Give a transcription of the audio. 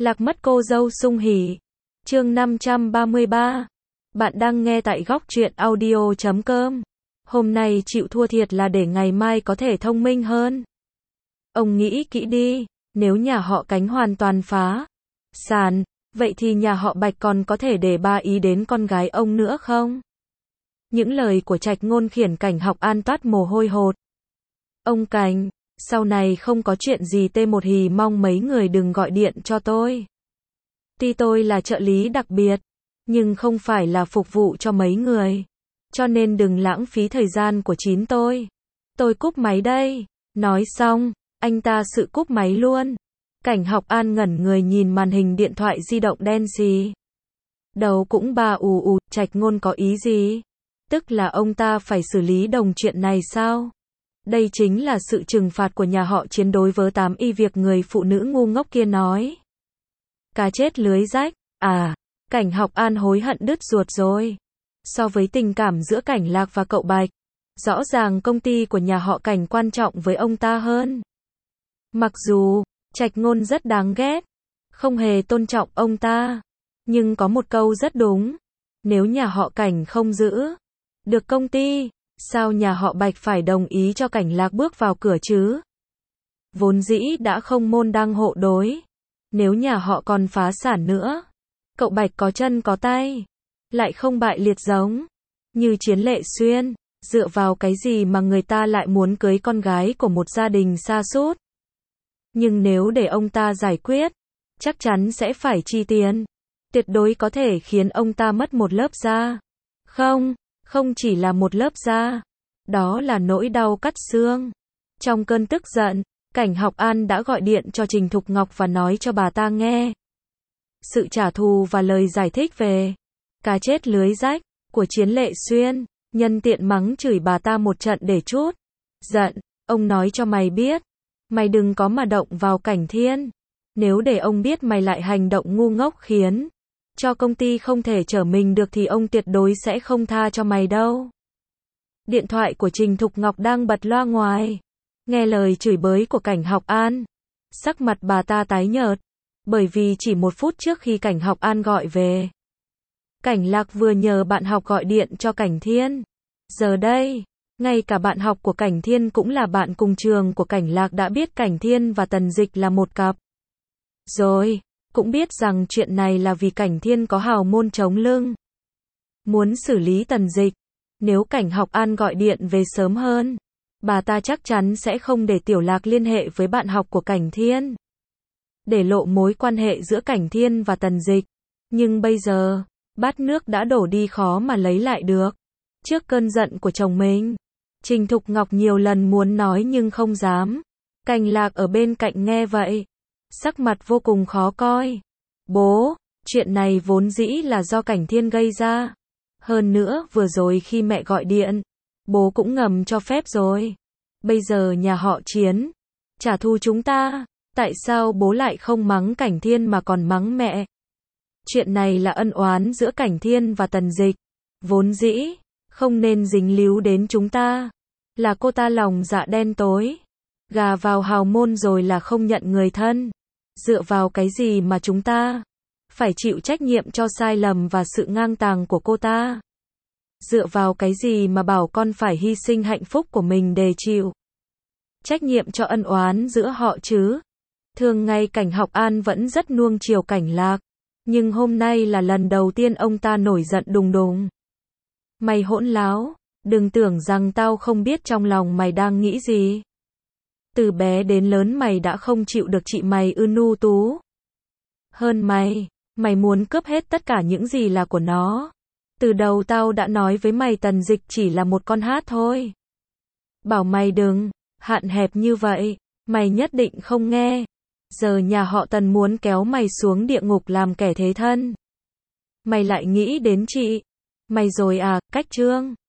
Lạc mất cô dâu sung hỉ. Chương 533. Bạn đang nghe tại góc truyện audio.com. Hôm nay chịu thua thiệt là để ngày mai có thể thông minh hơn. Ông nghĩ kỹ đi, nếu nhà họ Cánh hoàn toàn phá sản, vậy thì nhà họ Bạch còn có thể để ba ý đến con gái ông nữa không? Những lời của Trạch Ngôn khiến Cảnh Học An toát mồ hôi hột. Ông Cảnh, sau này không có chuyện gì T1 hì mong mấy người đừng gọi điện cho tôi. Tuy tôi là trợ lý đặc biệt, nhưng không phải là phục vụ cho mấy người. Cho nên đừng lãng phí thời gian của chính tôi. Tôi cúp máy đây. Nói xong, anh ta sự cúp máy luôn. Cảnh Học An ngẩn người nhìn màn hình điện thoại di động đen xì. Đầu cũng bà ù, Trạch Ngôn có ý gì? Tức là ông ta phải xử lý đồng chuyện này sao? Đây chính là sự trừng phạt của nhà họ Chiến đối với 8 y việc người phụ nữ ngu ngốc kia nói. Cá chết lưới rách, Cảnh Học An hối hận đứt ruột rồi. So với tình cảm giữa Cảnh Lạc và cậu Bạch, rõ ràng công ty của nhà họ Cảnh quan trọng với ông ta hơn. Mặc dù, Trạch Ngôn rất đáng ghét, không hề tôn trọng ông ta, nhưng có một câu rất đúng. Nếu nhà họ Cảnh không giữ được công ty, sao nhà họ Bạch phải đồng ý cho Cảnh Lạc bước vào cửa chứ? Vốn dĩ đã không môn đăng hộ đối. Nếu nhà họ còn phá sản nữa, cậu Bạch có chân có tay, lại không bại liệt giống như Chiến Lệ Xuyên, dựa vào cái gì mà người ta lại muốn cưới con gái của một gia đình sa sút? Nhưng nếu để ông ta giải quyết, chắc chắn sẽ phải chi tiền, tuyệt đối có thể khiến ông ta mất một lớp da. Không chỉ là một lớp da, đó là nỗi đau cắt xương. Trong cơn tức giận, Cảnh Học An đã gọi điện cho Trình Thục Ngọc và nói cho bà ta nghe sự trả thù và lời giải thích về cá chết lưới rách của Chiến Lệ Xuyên, nhân tiện mắng chửi bà ta một trận để chút giận. Ông nói cho mày biết, mày đừng có mà động vào Cảnh Thiên. Nếu để ông biết mày lại hành động ngu ngốc khiến cho công ty không thể trở mình được thì ông tuyệt đối sẽ không tha cho mày đâu. Điện thoại của Trình Thục Ngọc đang bật loa ngoài. Nghe lời chửi bới của Cảnh Học An, sắc mặt bà ta tái nhợt, bởi vì chỉ 1 phút trước khi Cảnh Học An gọi về, Cảnh Lạc vừa nhờ bạn học gọi điện cho Cảnh Thiên. Giờ đây, ngay cả bạn học của Cảnh Thiên cũng là bạn cùng trường của Cảnh Lạc đã biết Cảnh Thiên và Tần Dịch là một cặp. Rồi, cũng biết rằng chuyện này là vì Cảnh Thiên có hào môn chống lưng. Muốn xử lý Tần Dịch, nếu Cảnh Học An gọi điện về sớm hơn, bà ta chắc chắn sẽ không để Tiểu Lạc liên hệ với bạn học của Cảnh Thiên, để lộ mối quan hệ giữa Cảnh Thiên và Tần Dịch. Nhưng bây giờ, bát nước đã đổ đi khó mà lấy lại được. Trước cơn giận của chồng mình, Trình Thục Ngọc nhiều lần muốn nói nhưng không dám. Cảnh Lạc ở bên cạnh nghe vậy, sắc mặt vô cùng khó coi. Bố, chuyện này vốn dĩ là do Cảnh Thiên gây ra. Hơn nữa vừa rồi khi mẹ gọi điện, bố cũng ngầm cho phép rồi. Bây giờ nhà họ Chiến trả thù chúng ta, tại sao bố lại không mắng Cảnh Thiên mà còn mắng mẹ? Chuyện này là ân oán giữa Cảnh Thiên và Tần Dịch, vốn dĩ không nên dính líu đến chúng ta. Là cô ta lòng dạ đen tối, gà vào hào môn rồi là không nhận người thân. Dựa vào cái gì mà chúng ta phải chịu trách nhiệm cho sai lầm và sự ngang tàng của cô ta? Dựa vào cái gì mà bảo con phải hy sinh hạnh phúc của mình để chịu trách nhiệm cho ân oán giữa họ chứ? Thường ngày Cảnh Học An vẫn rất nuông chiều Cảnh Lạc, nhưng hôm nay là lần đầu tiên ông ta nổi giận đùng đùng. Mày hỗn láo, đừng tưởng rằng tao không biết trong lòng mày đang nghĩ gì. Từ bé đến lớn mày đã không chịu được chị mày ưu tú hơn mày, mày muốn cướp hết tất cả những gì là của nó. Từ đầu tao đã nói với mày Tần Dịch chỉ là một con hát thôi. Bảo mày đừng hạn hẹp như vậy, mày nhất định không nghe. Giờ nhà họ Tần muốn kéo mày xuống địa ngục làm kẻ thế thân. Mày lại nghĩ đến chị mày rồi à? Cách Trương